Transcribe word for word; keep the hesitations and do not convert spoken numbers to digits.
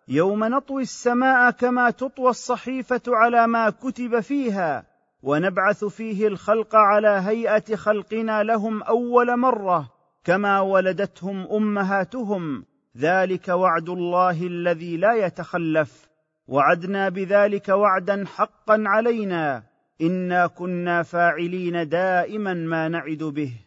يوم نطوي السماء كما تطوى الصحيفة على ما كتب فيها، ونبعث فيه الخلق على هيئة خلقنا لهم أول مرة كما ولدتهم أمهاتهم، ذلك وعد الله الذي لا يتخلف، وعدنا بذلك وعدا حقا علينا، إنا كنا فاعلين دائما ما نعد به.